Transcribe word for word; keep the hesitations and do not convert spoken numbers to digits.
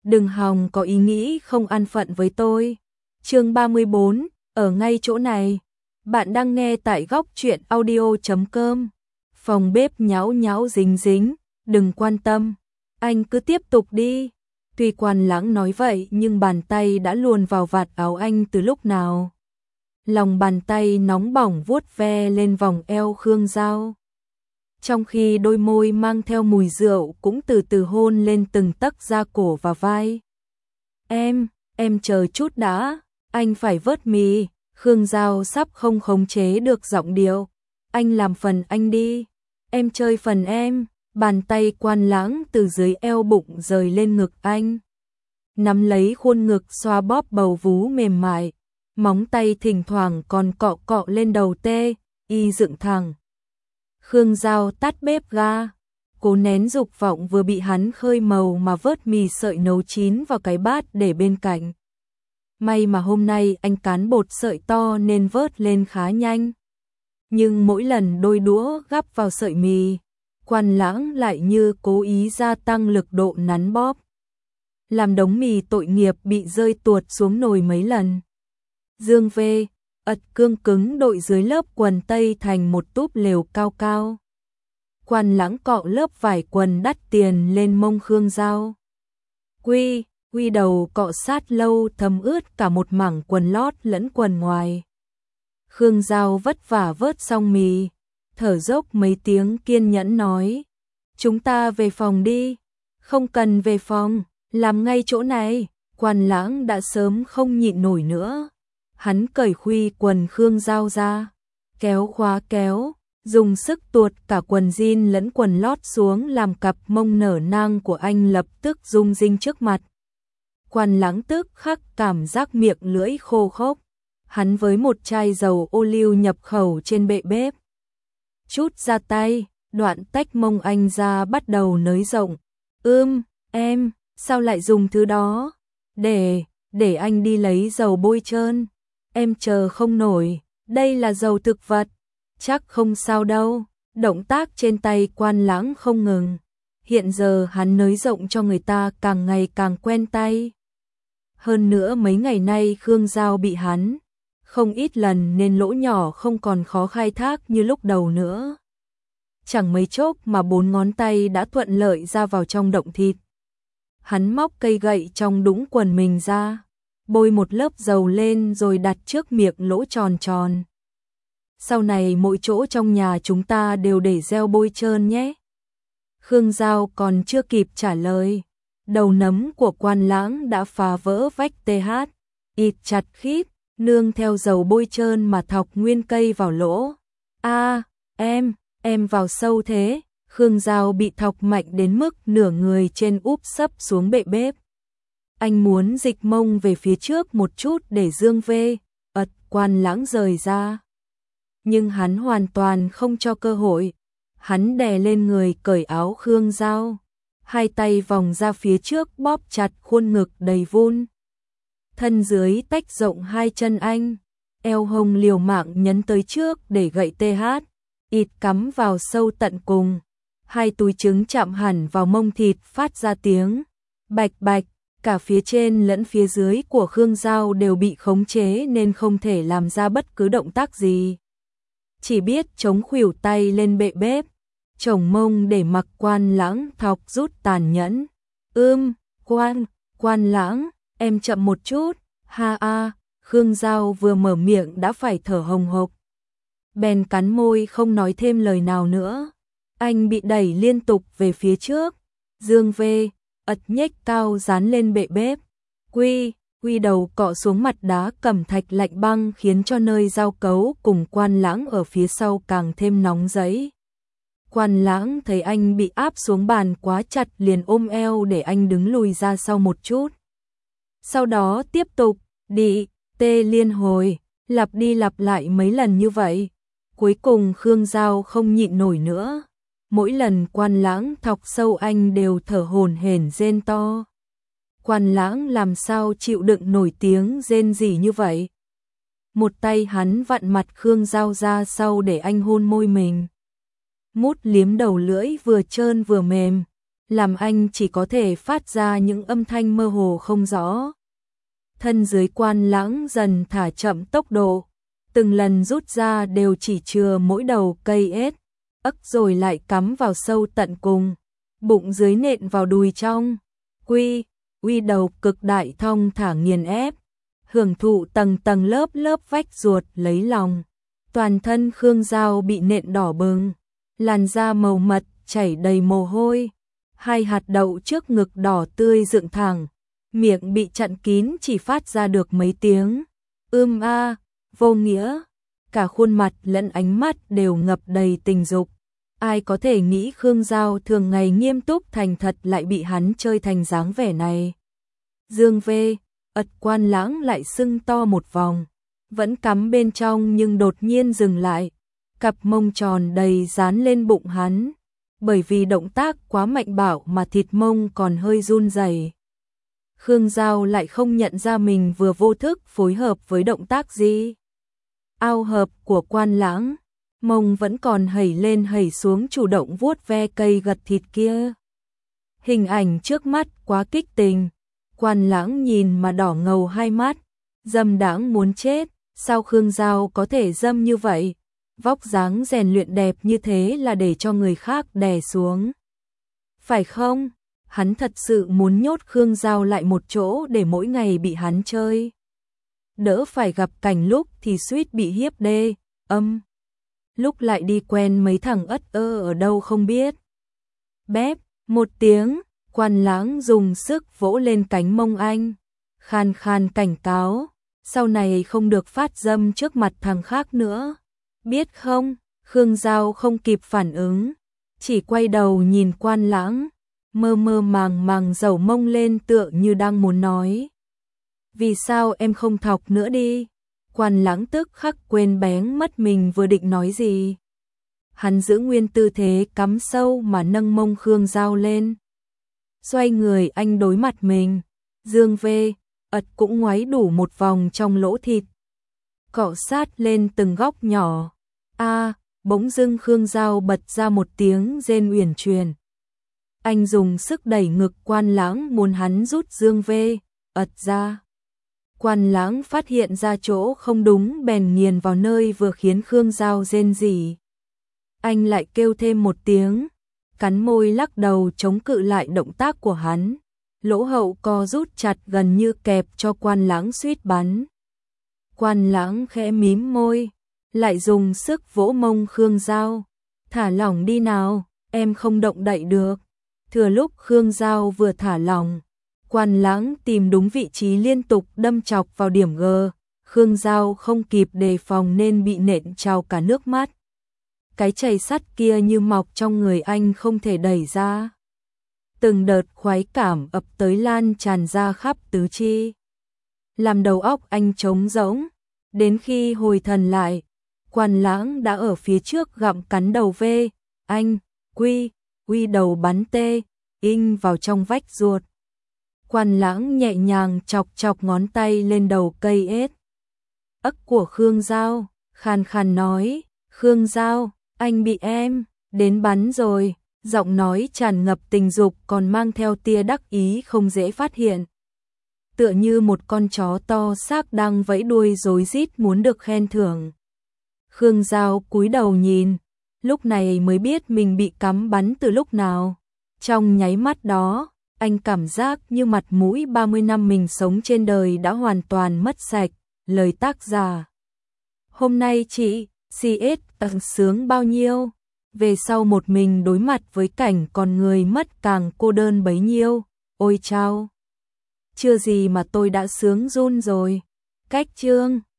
đừng hòng có ý nghĩ không an phận với tôi. Chương ba mươi bốn, ở ngay chỗ này. Bạn đang nghe tại góc truyện audio chấm com. Phòng bếp nhão nhão dính dính, đừng quan tâm, anh cứ tiếp tục đi. Tuy Quan Lãng nói vậy nhưng bàn tay đã luồn vào vạt áo anh từ lúc nào. Lòng bàn tay nóng bỏng vuốt ve lên vòng eo Khương Giao. Trong khi đôi môi mang theo mùi rượu cũng từ từ hôn lên từng tấc da cổ và vai. Em, em chờ chút đã, anh phải vớt mì. Khương Giao sắp không khống chế được giọng điệu. Anh làm phần anh đi, em chơi phần em. Bàn tay Quan Lãng từ dưới eo bụng rời lên ngực anh. Nắm lấy khuôn ngực xoa bóp bầu vú mềm mại. Móng tay thỉnh thoảng còn cọ cọ lên đầu tê, y dựng thẳng. Khương Giao tắt bếp ga, cố nén dục vọng vừa bị hắn khơi màu mà vớt mì sợi nấu chín vào cái bát để bên cạnh. May mà hôm nay anh cán bột sợi to nên vớt lên khá nhanh. Nhưng mỗi lần đôi đũa gắp vào sợi mì, Quan Lãng lại như cố ý gia tăng lực độ nắn bóp, làm đống mì tội nghiệp bị rơi tuột xuống nồi mấy lần. Dương V, ật cương cứng đội dưới lớp quần tây thành một túp lều cao cao. Quan Lãng cọ lớp vải quần đắt tiền lên mông Khương Giao. Quy, quy đầu cọ sát lâu thấm ướt cả một mảng quần lót lẫn quần ngoài. Khương Giao vất vả vớt xong mì, thở dốc mấy tiếng kiên nhẫn nói. Chúng ta về phòng đi. Không cần về phòng, làm ngay chỗ này. Quan Lãng đã sớm không nhịn nổi nữa. Hắn cởi khuy quần Khương Giao ra, kéo khóa kéo, dùng sức tuột cả quần jean lẫn quần lót xuống làm cặp mông nở nang của anh lập tức rung rinh trước mặt. Quan Lãng tức khắc cảm giác miệng lưỡi khô khốc. Hắn với một chai dầu ô liu nhập khẩu trên bệ bếp, chút ra tay, đoạn tách mông anh ra bắt đầu nới rộng. Ưm, em, sao lại dùng thứ đó? Để, để anh đi lấy dầu bôi trơn. Em chờ không nổi, đây là dầu thực vật. Chắc không sao đâu. Động tác trên tay Quan Lãng không ngừng. Hiện giờ hắn nới rộng cho người ta càng ngày càng quen tay. Hơn nữa mấy ngày nay Khương Giao bị hắn không ít lần nên lỗ nhỏ không còn khó khai thác như lúc đầu nữa. Chẳng mấy chốc mà bốn ngón tay đã thuận lợi ra vào trong động thịt. Hắn móc cây gậy trong đũng quần mình ra, bôi một lớp dầu lên rồi đặt trước miệng lỗ tròn tròn. Sau này mỗi chỗ trong nhà chúng ta đều để gel bôi trơn nhé. Khương Giao còn chưa kịp trả lời, đầu nấm của Quan Lãng đã phá vỡ vách tê hát, ịt chặt khít, nương theo dầu bôi trơn mà thọc nguyên cây vào lỗ. A, em, em vào sâu thế. Khương Giao bị thọc mạnh đến mức nửa người trên úp sấp xuống bệ bếp. Anh muốn dịch mông về phía trước một chút để Dương V, ật Quan Lãng rời ra. Nhưng hắn hoàn toàn không cho cơ hội. Hắn đè lên người cởi áo Khương Giao, hai tay vòng ra phía trước bóp chặt khuôn ngực đầy vun. Thân dưới tách rộng hai chân anh, eo hông liều mạng nhấn tới trước để gậy tê hát, ịt cắm vào sâu tận cùng. Hai túi trứng chạm hẳn vào mông thịt phát ra tiếng bạch bạch, cả phía trên lẫn phía dưới của Khương Giao đều bị khống chế nên không thể làm ra bất cứ động tác gì. Chỉ biết chống khuỷu tay lên bệ bếp, chồng mông để mặc Quan Lãng thọc rút tàn nhẫn. Ưm, Quan, Quan Lãng, em chậm một chút, ha a. Khương Giao vừa mở miệng đã phải thở hồng hộc. Bèn cắn môi không nói thêm lời nào nữa. Anh bị đẩy liên tục về phía trước. Dương V, ật nhếch cao dán lên bệ bếp. Quy, quy đầu cọ xuống mặt đá cẩm thạch lạnh băng khiến cho nơi giao cấu cùng Quan Lãng ở phía sau càng thêm nóng giấy. Quan Lãng thấy anh bị áp xuống bàn quá chặt liền ôm eo để anh đứng lùi ra sau một chút. Sau đó tiếp tục, đi, tê liên hồi, lặp đi lặp lại mấy lần như vậy. Cuối cùng Khương Giao không nhịn nổi nữa. Mỗi lần Quan Lãng thọc sâu anh đều thở hổn hển rên to. Quan Lãng làm sao chịu đựng nổi tiếng rên rỉ như vậy. Một tay hắn vặn mặt Khương Giao ra sau để anh hôn môi mình. Mút liếm đầu lưỡi vừa trơn vừa mềm. làm anh chỉ có thể phát ra những âm thanh mơ hồ không rõ. Thân dưới Quan Lãng dần thả chậm tốc độ, từng lần rút ra đều chỉ chừa mỗi đầu cây ết, ấc rồi lại cắm vào sâu tận cùng, bụng dưới nện vào đùi trong. Quy, uy đầu cực đại thong thả nghiền ép, hưởng thụ tầng tầng lớp lớp vách ruột lấy lòng. Toàn thân Khương Giao bị nện đỏ bừng, làn da màu mật chảy đầy mồ hôi, hai hạt đậu trước ngực đỏ tươi dựng thẳng, miệng bị chặn kín chỉ phát ra được mấy tiếng ưm a, vô nghĩa, cả khuôn mặt lẫn ánh mắt đều ngập đầy tình dục. Ai có thể nghĩ Khương Giao thường ngày nghiêm túc thành thật lại bị hắn chơi thành dáng vẻ này. Dương V, ật Quan Lãng lại sưng to một vòng, vẫn cắm bên trong nhưng đột nhiên dừng lại, cặp mông tròn đầy dán lên bụng hắn, bởi vì động tác quá mạnh bạo mà thịt mông còn hơi run rẩy. Khương Giao lại không nhận ra mình vừa vô thức phối hợp với động tác gì. Ao hợp của Quan Lãng, mông vẫn còn hẩy lên hẩy xuống chủ động vuốt ve cây gật thịt kia. Hình ảnh trước mắt quá kích tình, Quan Lãng nhìn mà đỏ ngầu hai mắt, dâm đãng muốn chết, sao Khương Giao có thể dâm như vậy? Vóc dáng rèn luyện đẹp như thế là để cho người khác đè xuống. Phải không? Hắn thật sự muốn nhốt Khương Giao lại một chỗ để mỗi ngày bị hắn chơi. Đỡ phải gặp cảnh lúc thì suýt bị hiếp đê, âm. Lúc lại đi quen mấy thằng ất ơ ở đâu không biết. Bép, một tiếng, Quan Lãng dùng sức vỗ lên cánh mông anh. Khan khan cảnh cáo, sau này không được phát dâm trước mặt thằng khác nữa. Biết không? Khương Giao không kịp phản ứng, chỉ quay đầu nhìn Quan Lãng, mơ mơ màng màng dầu mông lên tựa như đang muốn nói. Vì sao em không thọc nữa đi? Quan Lãng tức khắc quên bén mất mình vừa định nói gì. Hắn giữ nguyên tư thế cắm sâu mà nâng mông Khương Giao lên. Xoay người anh đối mặt mình, Dương V, ật cũng ngoáy đủ một vòng trong lỗ thịt. Cọ sát lên từng góc nhỏ. A, bỗng dưng Khương Giao bật ra một tiếng rên uyển chuyển. Anh dùng sức đẩy ngực Quan Lãng muốn hắn rút Dương V, ật ra. Quan Lãng phát hiện ra chỗ không đúng bèn nghiền vào nơi vừa khiến Khương Giao rên rỉ. Anh lại kêu thêm một tiếng, cắn môi lắc đầu chống cự lại động tác của hắn. Lỗ hậu co rút chặt gần như kẹp cho Quan Lãng suýt bắn. Quan Lãng khẽ mím môi, lại dùng sức vỗ mông Khương Giao. Thả lỏng đi nào, em không động đậy được. Thừa lúc Khương Giao vừa thả lỏng, Quan Lãng tìm đúng vị trí liên tục đâm chọc vào điểm G. Khương Giao không kịp đề phòng nên bị nện trào cả nước mắt. Cái chày sắt kia như mọc trong người anh không thể đẩy ra. Từng đợt khoái cảm ập tới lan tràn ra khắp tứ chi. Làm đầu óc anh trống rỗng. Đến khi hồi thần lại, Quan Lãng đã ở phía trước gặm cắn đầu V. Anh, quy, quy đầu bắn tê, in vào trong vách ruột. Quan Lãng nhẹ nhàng chọc chọc ngón tay lên đầu cây ết. Ấc của Khương Giao, khàn khàn nói, Khương Giao, anh bị em, đến bắn rồi. Giọng nói tràn ngập tình dục còn mang theo tia đắc ý không dễ phát hiện. Tựa như một con chó to xác đang vẫy đuôi rối rít muốn được khen thưởng. Khương Giao cúi đầu nhìn, lúc này mới biết mình bị cắm bắn từ lúc nào. Trong nháy mắt đó, anh cảm giác như mặt mũi ba mươi năm mình sống trên đời đã hoàn toàn mất sạch. Lời tác giả. Hôm nay chị, xê ét tặng sướng bao nhiêu? Về sau một mình đối mặt với cảnh còn người mất càng cô đơn bấy nhiêu. Ôi chao! Chưa gì mà tôi đã sướng run rồi. Cách chương